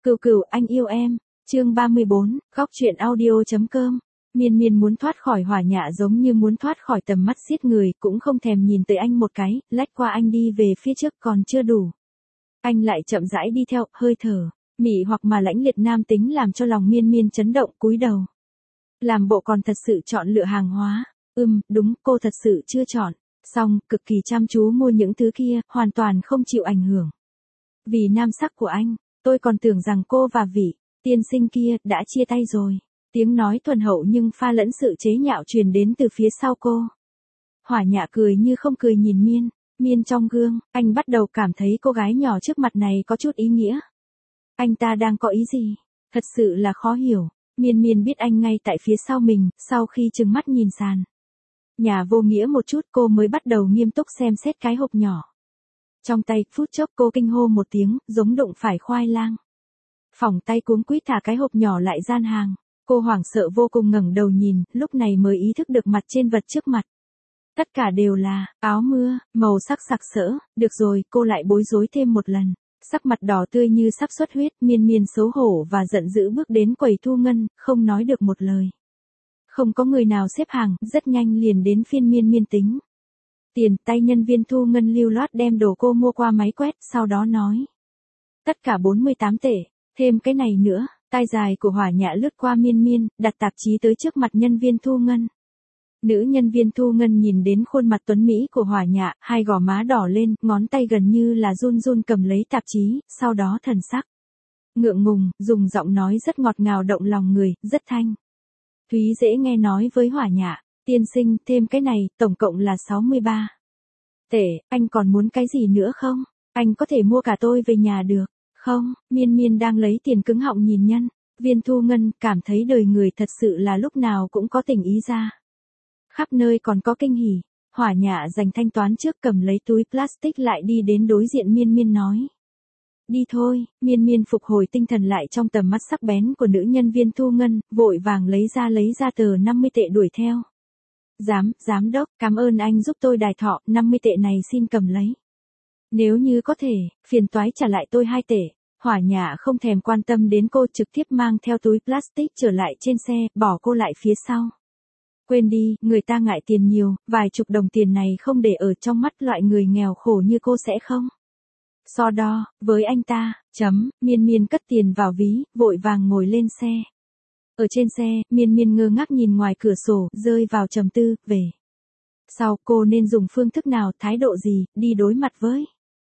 Cừu cừu anh yêu em. Chương 34, góc truyện audio.com. Miên Miên muốn thoát khỏi Hỏa Nhạ giống như muốn thoát khỏi tầm mắt giết người, cũng không thèm nhìn tới anh một cái, lách qua anh đi về phía trước còn chưa đủ. Anh lại chậm rãi đi theo, hơi thở mị hoặc mà lãnh liệt nam tính làm cho lòng Miên Miên chấn động, cúi đầu. Làm bộ còn thật sự chọn lựa hàng hóa. Đúng, cô thật sự chưa chọn. Xong, cực kỳ chăm chú mua những thứ kia, hoàn toàn không chịu ảnh hưởng. Vì nam sắc của anh, tôi còn tưởng rằng cô và vị tiên sinh kia đã chia tay rồi. Tiếng nói thuần hậu nhưng pha lẫn sự chế nhạo truyền đến từ phía sau cô. Hỏa Nhạ cười như không cười nhìn Miên. Miên trong gương, anh bắt đầu cảm thấy cô gái nhỏ trước mặt này có chút ý nghĩa. Anh ta đang có ý gì? Thật sự là khó hiểu. Miên Miên biết anh ngay tại phía sau mình, sau khi trừng mắt nhìn sàn nhà vô nghĩa một chút cô mới bắt đầu nghiêm túc xem xét cái hộp nhỏ. Trong tay, phút chốc cô kinh hô một tiếng, giống đụng phải khoai lang. Phỏng tay cuống quýt thả cái hộp nhỏ lại gian hàng. Cô hoảng sợ vô cùng ngẩng đầu nhìn, lúc này mới ý thức được mặt trên vật trước mặt. Tất cả đều là áo mưa, màu sắc sặc sỡ. Được rồi, cô lại bối rối thêm một lần. Sắc mặt đỏ tươi như sắp xuất huyết, Miên Miên xấu hổ và giận dữ bước đến quầy thu ngân, không nói được một lời. Không có người nào xếp hàng, rất nhanh liền đến phiên Miên Miên tính tiền. Tay nhân viên thu ngân lưu loát đem đồ cô mua qua máy quét, sau đó nói. Tất cả 48 tệ, thêm cái này nữa. Tai dài của Hỏa Nhạ lướt qua Miên Miên, đặt tạp chí tới trước mặt nhân viên thu ngân. Nữ nhân viên thu ngân nhìn đến khuôn mặt tuấn mỹ của Hỏa Nhạ, hai gò má đỏ lên, ngón tay gần như là run run cầm lấy tạp chí, sau đó thần sắc ngượng ngùng, dùng giọng nói rất ngọt ngào động lòng người, rất thanh thúy dễ nghe nói với Hỏa Nhạ. Tiên sinh, thêm cái này, tổng cộng là 63 tệ, anh còn muốn cái gì nữa không? Anh có thể mua cả tôi về nhà được không? Miên Miên đang lấy tiền cứng họng nhìn nhân viên thu ngân, cảm thấy đời người thật sự là lúc nào cũng có tình ý ra. Khắp nơi còn có kinh hỉ. Hỏa Nhạ dành thanh toán trước, cầm lấy túi plastic lại đi đến đối diện Miên Miên nói. Đi thôi. Miên Miên phục hồi tinh thần lại trong tầm mắt sắc bén của nữ nhân viên thu ngân, vội vàng lấy ra tờ 50 tệ đuổi theo. Giám đốc, cảm ơn anh giúp tôi đài thọ, 50 tệ này xin cầm lấy. Nếu như có thể, phiền toái trả lại tôi 2 tệ. Hỏa Nhạ không thèm quan tâm đến cô, trực tiếp mang theo túi plastic trở lại trên xe, bỏ cô lại phía sau. Quên đi, người ta ngại tiền nhiều, vài chục đồng tiền này không để ở trong mắt loại người nghèo khổ như cô sẽ không so đo với anh ta. Miên Miên cất tiền vào ví, vội vàng ngồi lên xe. Ở trên xe, Miên Miên ngơ ngác nhìn ngoài cửa sổ, rơi vào trầm tư. Về sau cô nên dùng phương thức nào, thái độ gì, đi đối mặt với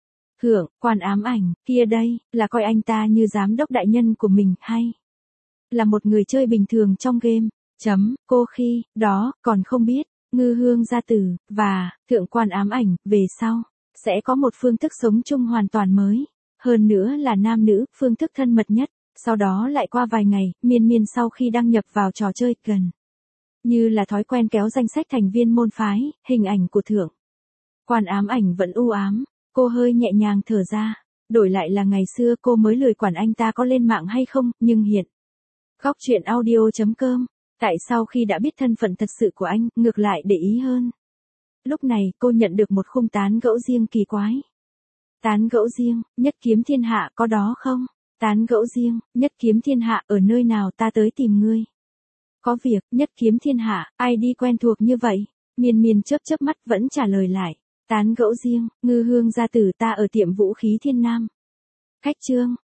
Quan ám ảnh kia đây, là coi anh ta như giám đốc đại nhân của mình, hay là một người chơi bình thường trong game. Cô khi đó còn không biết, Ngư Hương gia tử và Thượng quan ám ảnh về sau sẽ có một phương thức sống chung hoàn toàn mới, hơn nữa là nam nữ, phương thức thân mật nhất. Sau đó lại qua vài ngày, Miên Miên sau khi đăng nhập vào trò chơi, gần như là thói quen kéo danh sách thành viên môn phái, hình ảnh của Thượng quan ám ảnh vẫn u ám. Cô hơi nhẹ nhàng thở ra. Đổi lại là ngày xưa cô mới lười quản anh ta có lên mạng hay không, nhưng hiện góc truyện audio.com. Tại sau khi đã biết thân phận thật sự của anh, ngược lại để ý hơn. Lúc này cô nhận được một khung tán gẫu riêng kỳ quái. Tán gẫu riêng, nhất kiếm thiên hạ có đó không? Tán gẫu riêng, nhất kiếm thiên hạ ở nơi nào, ta tới tìm ngươi. Có việc, nhất kiếm thiên hạ, ai đi quen thuộc như vậy? Miên Miên chớp mắt vẫn trả lời lại. Tán gẫu riêng, Ngư Hương gia tử ta ở tiệm vũ khí Thiên Nam. Khách trương,